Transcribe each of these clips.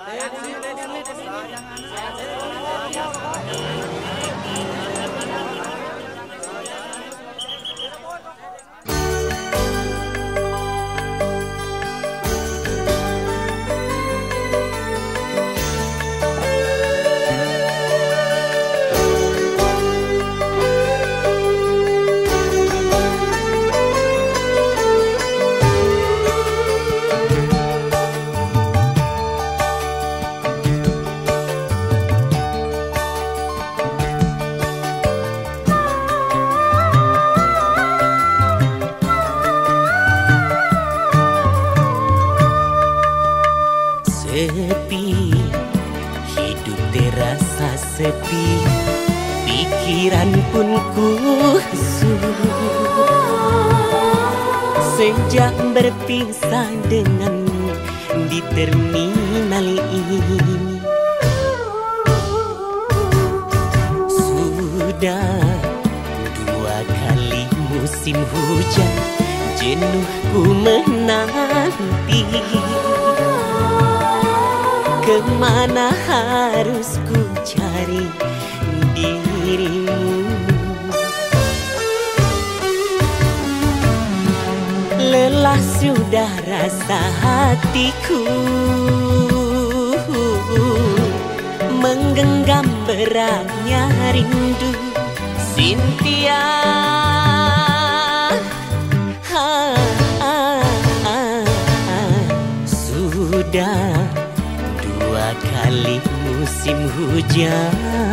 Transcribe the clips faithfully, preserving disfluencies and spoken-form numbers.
Sepi, hidup terasa sepi, pikiran pun kusut. Sejak berpisah denganmu di terminal ini, sudah dua kali musim hujan, jenuhku menanti. Kemana harus ku cari dirimu? Lelah sudah rasa hatiku, menggenggam beratnya rindu. Cynthia, ha, ah, ah, ah. Sudah dua kali musim hujan.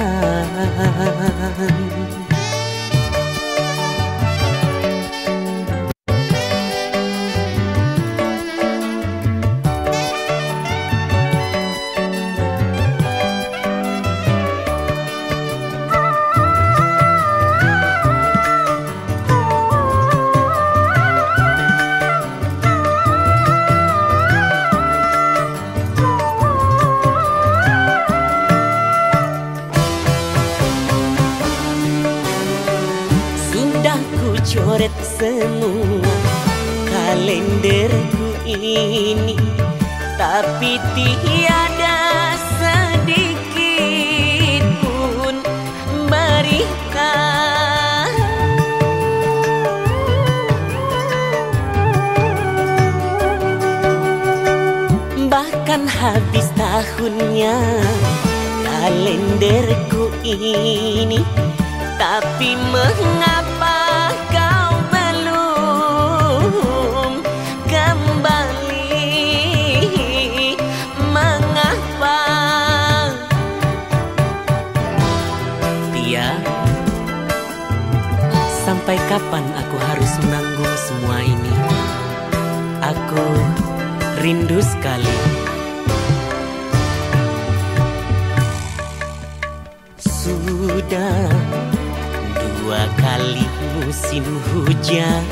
Coret semua kalenderku ini, tapi tiada sedikit pun berita. Bahkan habis tahunnya kalenderku ini, tapi mengapa kau belum kembali? Mengapa? Tia, sampai kapan aku harus menanggung semua ini? Aku rindu sekali. Sudah dua kali musim hujan,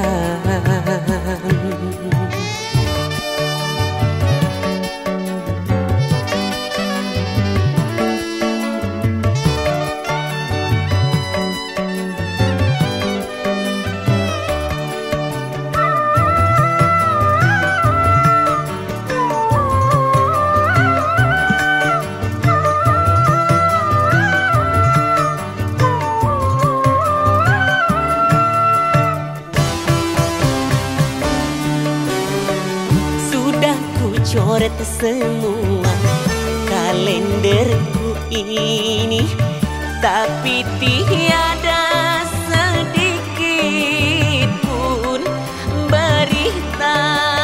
coret semua kalenderku ini, tapi tiada sedikit pun berita.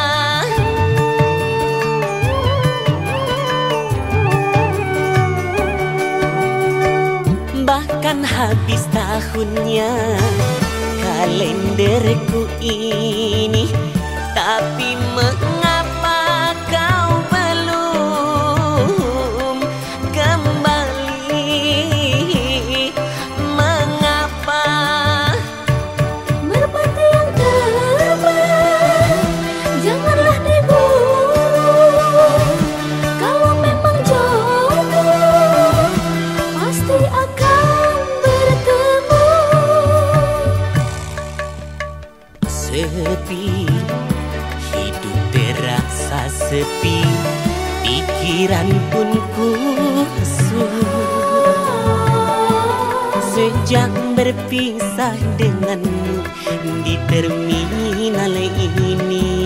Bahkan habis tahunnya kalenderku ini, tapi mengapa kau belum kembali? Mengapa? Merpati yang terbang, janganlah dibuang. Kalau memang jodoh, pasti akan bertemu. Sepi, hidup terasa sepi, pikir pikiran pun kusut sejak berpisah denganmu di terminal ini.